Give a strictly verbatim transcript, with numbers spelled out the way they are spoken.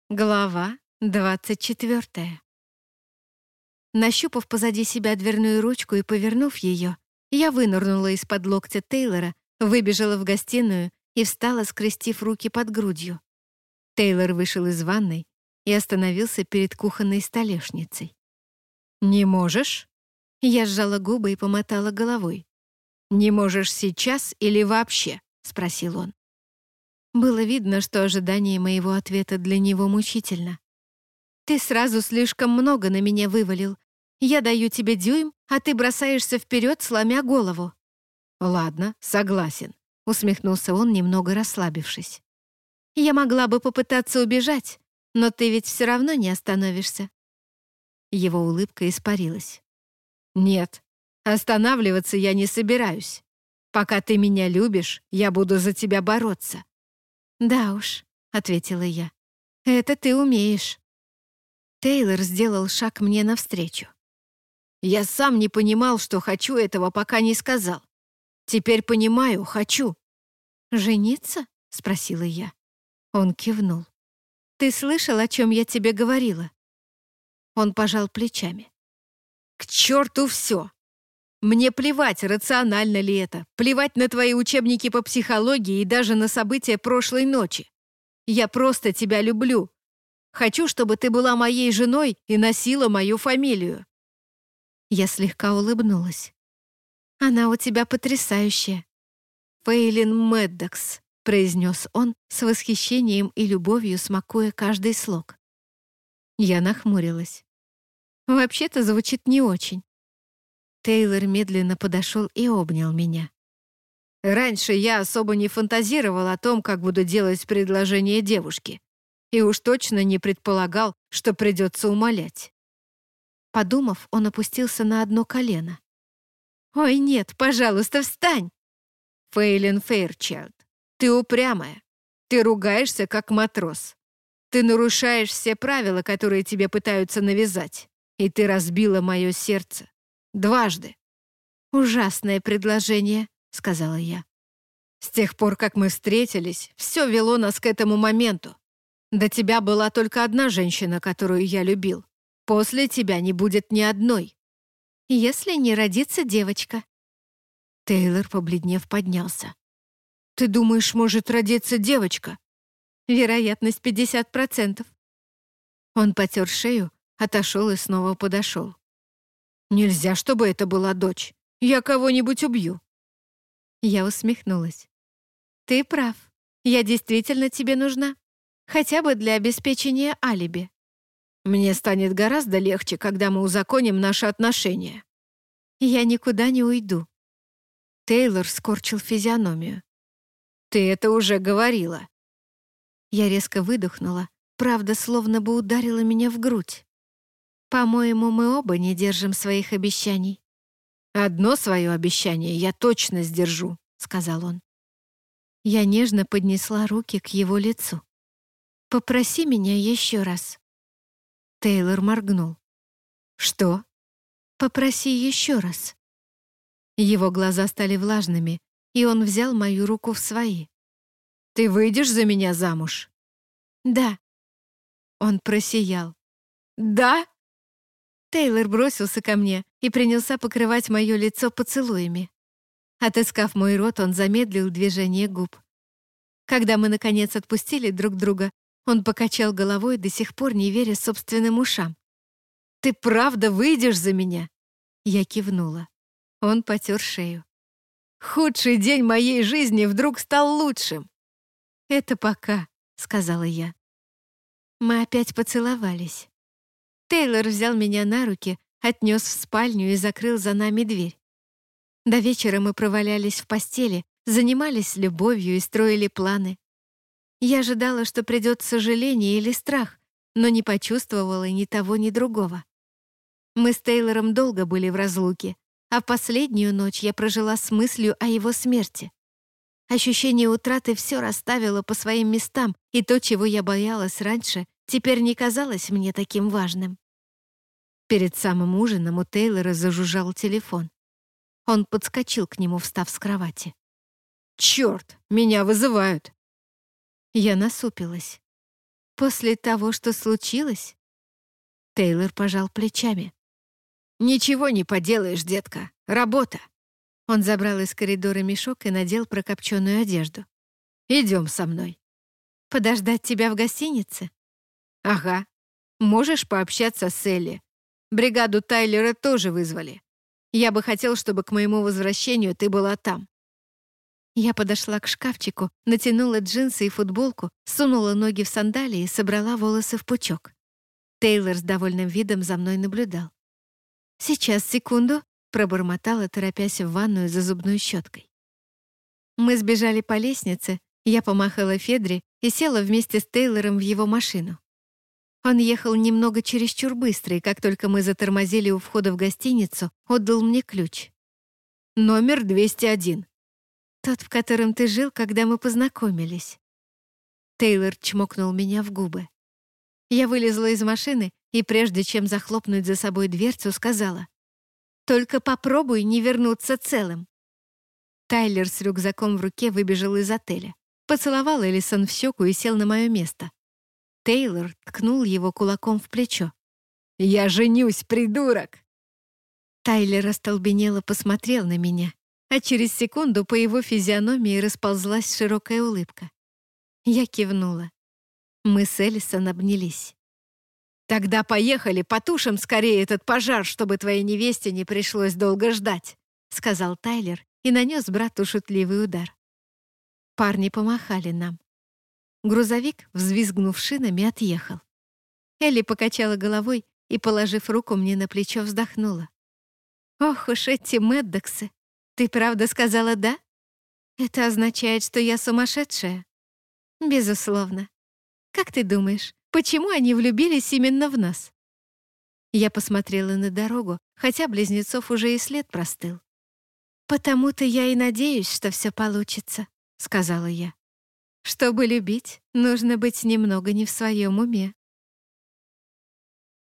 Глава двадцать четвёртая. Нащупав позади себя дверную ручку и повернув ее, я вынырнула из-под локтя Тейлора, выбежала в гостиную и встала, скрестив руки под грудью. Тейлор вышел из ванной и остановился перед кухонной столешницей. «Не можешь?» Я сжала губы и помотала головой. «Не можешь сейчас или вообще?» — спросил он. Было видно, что ожидание моего ответа для него мучительно. «Ты сразу слишком много на меня вывалил. Я даю тебе дюйм, а ты бросаешься вперед, сломя голову». «Ладно, согласен», — усмехнулся он, немного расслабившись. «Я могла бы попытаться убежать, но ты ведь все равно не остановишься». Его улыбка испарилась. «Нет, останавливаться я не собираюсь. Пока ты меня любишь, я буду за тебя бороться». «Да уж», — ответила я, — «это ты умеешь». Тейлор сделал шаг мне навстречу. «Я сам не понимал, что хочу этого, пока не сказал. Теперь понимаю, хочу». «Жениться?» — спросила я. Он кивнул. «Ты слышал, о чем я тебе говорила?» Он пожал плечами. «К черту все! Мне плевать, рационально ли это, плевать на твои учебники по психологии и даже на события прошлой ночи. Я просто тебя люблю. Хочу, чтобы ты была моей женой и носила мою фамилию». Я слегка улыбнулась. «Она у тебя потрясающая». «Фейлин Мэддокс», — произнес он с восхищением и любовью, смакуя каждый слог. Я нахмурилась. «Вообще-то звучит не очень». Тейлор медленно подошел и обнял меня. «Раньше я особо не фантазировал о том, как буду делать предложение девушке, и уж точно не предполагал, что придется умолять». Подумав, он опустился на одно колено. «Ой, нет, пожалуйста, встань!» «Фейлин Фейрчайлд, ты упрямая. Ты ругаешься, как матрос. Ты нарушаешь все правила, которые тебе пытаются навязать, и ты разбила мое сердце. Дважды». «Ужасное предложение», — сказала я. «С тех пор, как мы встретились, все вело нас к этому моменту. До тебя была только одна женщина, которую я любил. После тебя не будет ни одной. Если не родится девочка». Тейлор, побледнев, поднялся. «Ты думаешь, может родиться девочка?» «Вероятность пятьдесят процентов». Он потер шею, отошел и снова подошел. «Нельзя, чтобы это была дочь. Я кого-нибудь убью». Я усмехнулась. «Ты прав. Я действительно тебе нужна. Хотя бы для обеспечения алиби. Мне станет гораздо легче, когда мы узаконим наши отношения». «Я никуда не уйду». Тейлор скорчил физиономию. «Ты это уже говорила». Я резко выдохнула, правда, словно бы ударила меня в грудь. «По-моему, мы оба не держим своих обещаний». «Одно свое обещание я точно сдержу», — сказал он. Я нежно поднесла руки к его лицу. «Попроси меня еще раз». Тейлор моргнул. «Что?» «Попроси еще раз». Его глаза стали влажными, и он взял мою руку в свои. «Ты выйдешь за меня замуж?» «Да». Он просиял. «Да?» Тейлор бросился ко мне и принялся покрывать мое лицо поцелуями. Отыскав мой рот, он замедлил движение губ. Когда мы, наконец, отпустили друг друга, он покачал головой, до сих пор не веря собственным ушам. «Ты правда выйдешь за меня?» Я кивнула. Он потер шею. «Худший день моей жизни вдруг стал лучшим». «Это пока», — сказала я. Мы опять поцеловались. Тейлор взял меня на руки, отнес в спальню и закрыл за нами дверь. До вечера мы провалялись в постели, занимались любовью и строили планы. Я ожидала, что придет сожаление или страх, но не почувствовала ни того, ни другого. Мы с Тейлором долго были в разлуке, а в последнюю ночь я прожила с мыслью о его смерти. Ощущение утраты все расставило по своим местам, и то, чего я боялась раньше, теперь не казалось мне таким важным. Перед самым ужином у Тейлора зажужжал телефон. Он подскочил к нему, встав с кровати. «Черт, меня вызывают!» Я насупилась. После того, что случилось?» Тейлор пожал плечами. «Ничего не поделаешь, детка. Работа». Он забрал из коридора мешок и надел прокопченную одежду. «Идем со мной». «Подождать тебя в гостинице?» «Ага. Можешь пообщаться с Элли. Бригаду Тайлера тоже вызвали. Я бы хотел, чтобы к моему возвращению ты была там». Я подошла к шкафчику, натянула джинсы и футболку, сунула ноги в сандалии и собрала волосы в пучок. Тейлор с довольным видом за мной наблюдал. «Сейчас, секунду», — пробормотала, торопясь в ванную за зубной щеткой. Мы сбежали по лестнице, я помахала Федре и села вместе с Тейлором в его машину. Он ехал немного чересчур быстро, и как только мы затормозили у входа в гостиницу, отдал мне ключ. «Номер двести один. Тот, в котором ты жил, когда мы познакомились». Тейлор чмокнул меня в губы. Я вылезла из машины и, прежде чем захлопнуть за собой дверцу, сказала: «Только попробуй не вернуться целым». Тайлер с рюкзаком в руке выбежал из отеля, поцеловал Элисон в щеку и сел на мое место. Тейлор ткнул его кулаком в плечо. «Я женюсь, придурок!» Тайлер остолбенело посмотрел на меня, а через секунду по его физиономии расползлась широкая улыбка. Я кивнула. Мы с Элисон обнялись. «Тогда поехали, потушим скорее этот пожар, чтобы твоей невесте не пришлось долго ждать», сказал Тайлер и нанес брату шутливый удар. Парни помахали нам. Грузовик, взвизгнув шинами, отъехал. Элли покачала головой и, положив руку мне на плечо, вздохнула. «Ох уж эти Мэддоксы! Ты правда сказала «да»? Это означает, что я сумасшедшая?» «Безусловно. Как ты думаешь, почему они влюбились именно в нас?» Я посмотрела на дорогу, хотя близнецов уже и след простыл. «Потому-то я и надеюсь, что все получится», — сказала я. «Чтобы любить, нужно быть немного не в своем уме».